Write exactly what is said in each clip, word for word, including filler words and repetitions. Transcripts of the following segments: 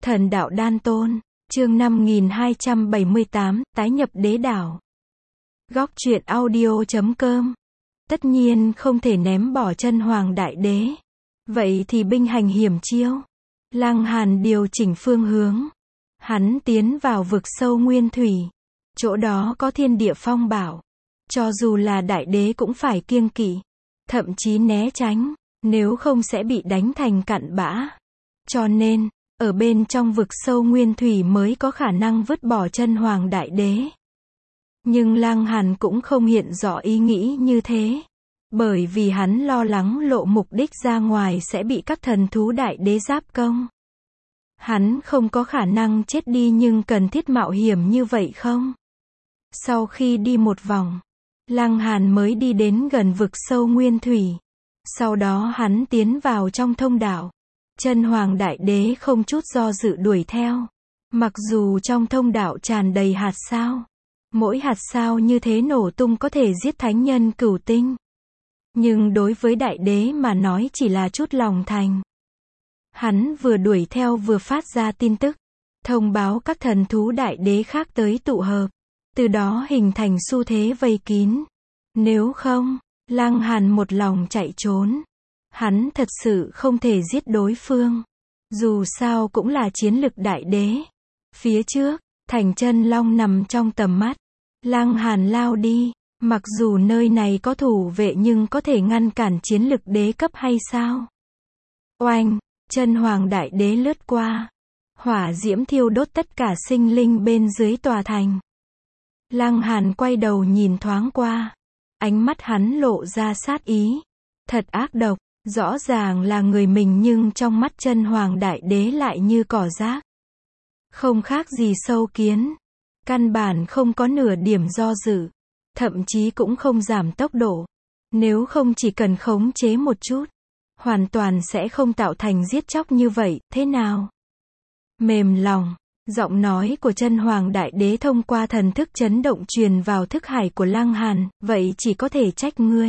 Thần đạo đan tôn, chương năm nghìn hai trăm bảy mươi tám, tái nhập đế đảo. Góc truyện audio.com. Tất nhiên không thể ném bỏ chân hoàng đại đế. Vậy thì binh hành hiểm chiêu. Lăng Hàn điều chỉnh phương hướng. Hắn tiến vào vực sâu nguyên thủy. Chỗ đó có thiên địa phong bảo. Cho dù là đại đế cũng phải kiêng kỵ. Thậm chí né tránh. Nếu không sẽ bị đánh thành cặn bã. Cho nên, ở bên trong vực sâu nguyên thủy mới có khả năng vứt bỏ chân hoàng đại đế. Nhưng Lăng Hàn cũng không hiện rõ ý nghĩ như thế. Bởi vì hắn lo lắng lộ mục đích ra ngoài sẽ bị các thần thú đại đế giáp công. Hắn không có khả năng chết đi nhưng cần thiết mạo hiểm như vậy không? Sau khi đi một vòng, Lăng Hàn mới đi đến gần vực sâu nguyên thủy. Sau đó hắn tiến vào trong thông đạo. Chân hoàng đại đế không chút do dự đuổi theo. Mặc dù trong thông đạo tràn đầy hạt sao. Mỗi hạt sao như thế nổ tung có thể giết thánh nhân cửu tinh. Nhưng đối với đại đế mà nói chỉ là chút lòng thành. Hắn vừa đuổi theo vừa phát ra tin tức. Thông báo các thần thú đại đế khác tới tụ hợp. Từ đó hình thành xu thế vây kín. Nếu không, Lăng Hàn một lòng chạy trốn. Hắn thật sự không thể giết đối phương. Dù sao cũng là chiến lực đại đế. Phía trước, thành chân long nằm trong tầm mắt. Lăng Hàn lao đi. Mặc dù nơi này có thủ vệ nhưng có thể ngăn cản chiến lực đế cấp hay sao? Oanh, chân hoàng đại đế lướt qua. Hỏa diễm thiêu đốt tất cả sinh linh bên dưới tòa thành. Lăng Hàn quay đầu nhìn thoáng qua. Ánh mắt hắn lộ ra sát ý. Thật ác độc. Rõ ràng là người mình nhưng trong mắt chân hoàng đại đế lại như cỏ rác. Không khác gì sâu kiến. Căn bản không có nửa điểm do dự. Thậm chí cũng không giảm tốc độ. Nếu không chỉ cần khống chế một chút. Hoàn toàn sẽ không tạo thành giết chóc như vậy, thế nào? Mềm lòng. Giọng nói của chân hoàng đại đế thông qua thần thức chấn động truyền vào thức hải của Lăng Hàn. Vậy chỉ có thể trách ngươi.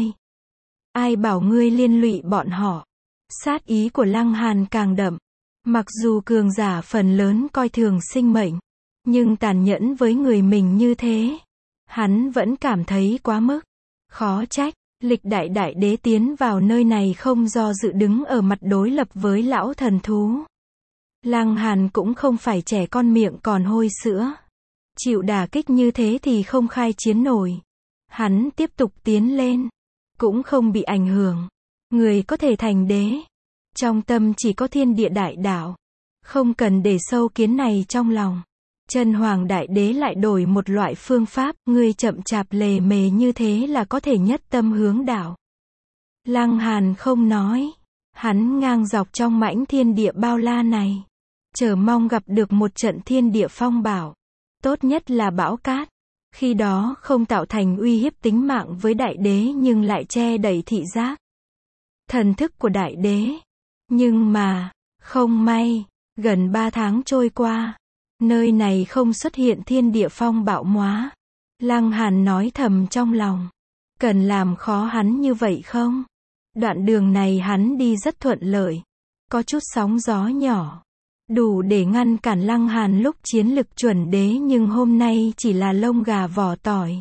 Ai bảo ngươi liên lụy bọn họ. Sát ý của Lăng Hàn càng đậm. Mặc dù cường giả phần lớn coi thường sinh mệnh. Nhưng tàn nhẫn với người mình như thế. Hắn vẫn cảm thấy quá mức. Khó trách. Lịch đại đại đế tiến vào nơi này không do dự đứng ở mặt đối lập với lão thần thú. Lăng Hàn cũng không phải trẻ con miệng còn hôi sữa. Chịu đả kích như thế thì không khai chiến nổi. Hắn tiếp tục tiến lên. Cũng không bị ảnh hưởng. Người có thể thành đế. Trong tâm chỉ có thiên địa đại đạo. Không cần để sâu kiến này trong lòng. Chân hoàng đại đế lại đổi một loại phương pháp. Người chậm chạp lề mề như thế là có thể nhất tâm hướng đạo. Lăng Hàn không nói. Hắn ngang dọc trong mãnh thiên địa bao la này. Chờ mong gặp được một trận thiên địa phong bảo. Tốt nhất là bão cát. Khi đó không tạo thành uy hiếp tính mạng với đại đế nhưng lại che đậy thị giác. Thần thức của đại đế. Nhưng mà, không may, gần ba tháng trôi qua. Nơi này không xuất hiện thiên địa phong bạo móa. Lăng Hàn nói thầm trong lòng. Cần làm khó hắn như vậy không? Đoạn đường này hắn đi rất thuận lợi. Có chút sóng gió nhỏ. Đủ để ngăn cản Lăng Hàn lúc chiến lực chuẩn đế nhưng hôm nay chỉ là lông gà vỏ tỏi.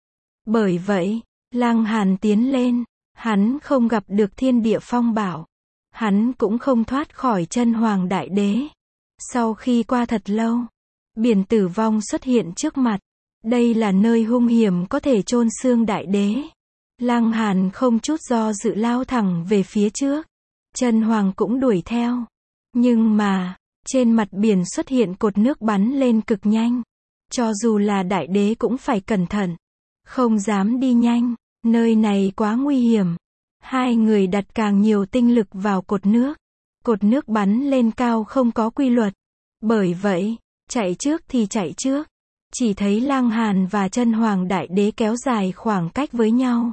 Bởi vậy, Lăng Hàn tiến lên, hắn không gặp được thiên địa phong bảo. Hắn cũng không thoát khỏi chân hoàng đại đế. Sau khi qua thật lâu, biển tử vong xuất hiện trước mặt. Đây là nơi hung hiểm có thể chôn xương đại đế. Lăng Hàn không chút do dự lao thẳng về phía trước. Chân hoàng cũng đuổi theo. Nhưng mà, trên mặt biển xuất hiện cột nước bắn lên cực nhanh. Cho dù là đại đế cũng phải cẩn thận. Không dám đi nhanh. Nơi này quá nguy hiểm. Hai người đặt càng nhiều tinh lực vào cột nước. Cột nước bắn lên cao không có quy luật. Bởi vậy, chạy trước thì chạy trước. Chỉ thấy Lăng Hàn và chân hoàng đại đế kéo dài khoảng cách với nhau.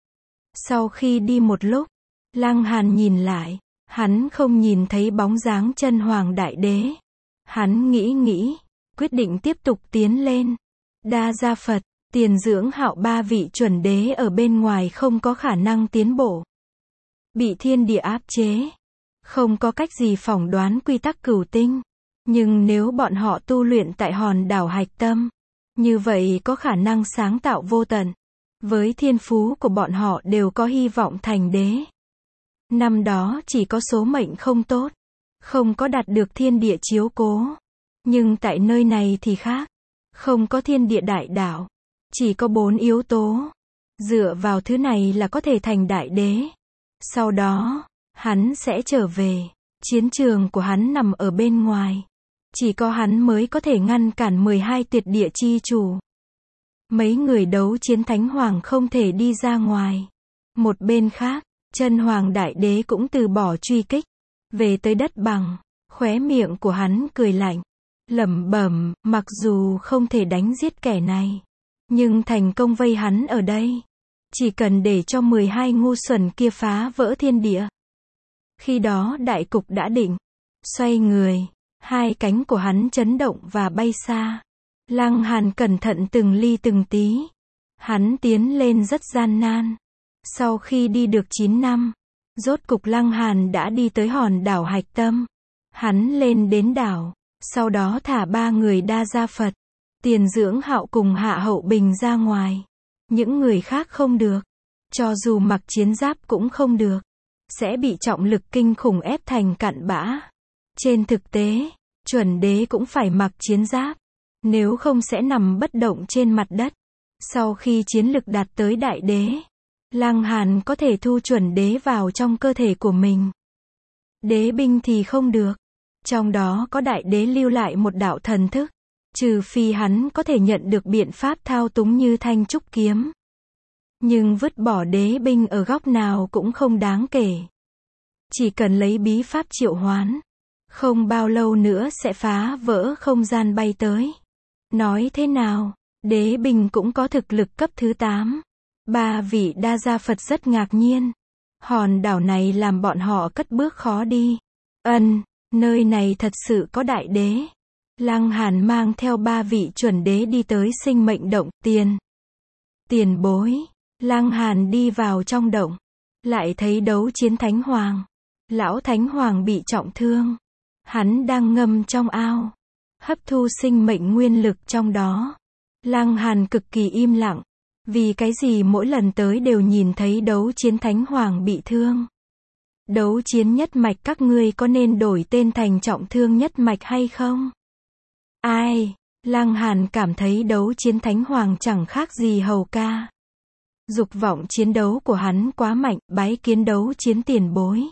Sau khi đi một lúc, Lăng Hàn nhìn lại. Hắn không nhìn thấy bóng dáng chân hoàng đại đế. Hắn nghĩ nghĩ, quyết định tiếp tục tiến lên. Đa Gia Phật, Tiền Dưỡng Hạo ba vị chuẩn đế ở bên ngoài không có khả năng tiến bộ. Bị thiên địa áp chế. Không có cách gì phỏng đoán quy tắc cửu tinh. Nhưng nếu bọn họ tu luyện tại hòn đảo Hạch Tâm, như vậy có khả năng sáng tạo vô tận. Với thiên phú của bọn họ đều có hy vọng thành đế. Năm đó chỉ có số mệnh không tốt, không có đạt được thiên địa chiếu cố. Nhưng tại nơi này thì khác. Không có thiên địa đại đạo. Chỉ có bốn yếu tố. Dựa vào thứ này là có thể thành đại đế. Sau đó, hắn sẽ trở về. Chiến trường của hắn nằm ở bên ngoài. Chỉ có hắn mới có thể ngăn cản mười hai tuyệt địa chi chủ. Mấy người đấu chiến thánh hoàng không thể đi ra ngoài. Một bên khác, chân hoàng đại đế cũng từ bỏ truy kích. Về tới đất bằng, khóe miệng của hắn cười lạnh. Lẩm bẩm, mặc dù không thể đánh giết kẻ này, nhưng thành công vây hắn ở đây. Chỉ cần để cho mười hai ngu xuẩn kia phá vỡ thiên địa. Khi đó đại cục đã định. Xoay người, hai cánh của hắn chấn động và bay xa. Lăng Hàn cẩn thận từng ly từng tí. Hắn tiến lên rất gian nan. Sau khi đi được chín năm, rốt cục Lăng Hàn đã đi tới hòn đảo Hạch Tâm. Hắn lên đến đảo, sau đó thả ba người Đa Gia Phật, Tiền Dưỡng Hạo cùng Hạ Hậu Bình ra ngoài. Những người khác không được. Cho dù mặc chiến giáp cũng không được. Sẽ bị trọng lực kinh khủng ép thành cặn bã. Trên thực tế, chuẩn đế cũng phải mặc chiến giáp. Nếu không sẽ nằm bất động trên mặt đất. Sau khi chiến lực đạt tới đại đế, Lăng Hàn có thể thu chuẩn đế vào trong cơ thể của mình. Đế binh thì không được. Trong đó có đại đế lưu lại một đạo thần thức. Trừ phi hắn có thể nhận được biện pháp thao túng như thanh trúc kiếm. Nhưng vứt bỏ đế binh ở góc nào cũng không đáng kể. Chỉ cần lấy bí pháp triệu hoán. Không bao lâu nữa sẽ phá vỡ không gian bay tới. Nói thế nào, đế binh cũng có thực lực cấp thứ tám. Ba vị Đa Gia Phật rất ngạc nhiên. Hòn đảo này làm bọn họ cất bước khó đi. Ân, nơi này thật sự có đại đế. Lăng Hàn mang theo ba vị chuẩn đế đi tới sinh mệnh động. Tiền. Tiền bối. Lăng Hàn đi vào trong động. Lại thấy đấu chiến thánh hoàng. Lão thánh hoàng bị trọng thương. Hắn đang ngâm trong ao. Hấp thu sinh mệnh nguyên lực trong đó. Lăng Hàn cực kỳ im lặng. Vì cái gì mỗi lần tới đều nhìn thấy đấu chiến thánh hoàng bị thương. Đấu chiến nhất mạch các ngươi có nên đổi tên thành trọng thương nhất mạch hay không? Ai? Lăng Hàn cảm thấy đấu chiến thánh hoàng chẳng khác gì hầu ca. Dục vọng chiến đấu của hắn quá mạnh, bái kiến đấu chiến tiền bối.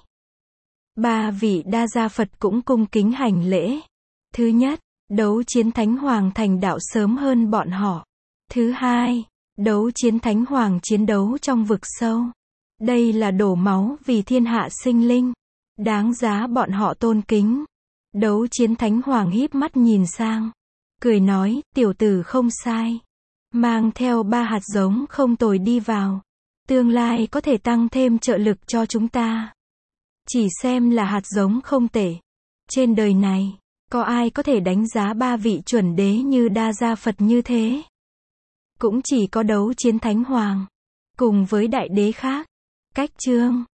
Ba vị Đa Gia Phật cũng cung kính hành lễ. Thứ nhất, đấu chiến thánh hoàng thành đạo sớm hơn bọn họ. Thứ hai, đấu chiến thánh hoàng chiến đấu trong vực sâu. Đây là đổ máu vì thiên hạ sinh linh. Đáng giá bọn họ tôn kính. Đấu chiến thánh hoàng híp mắt nhìn sang. Cười nói, tiểu tử không sai. Mang theo ba hạt giống không tồi đi vào. Tương lai có thể tăng thêm trợ lực cho chúng ta. Chỉ xem là hạt giống không tệ. Trên đời này, có ai có thể đánh giá ba vị chuẩn đế như Đa Gia Phật như thế? Cũng chỉ có đấu chiến thánh hoàng. Cùng với đại đế khác. Cách chương.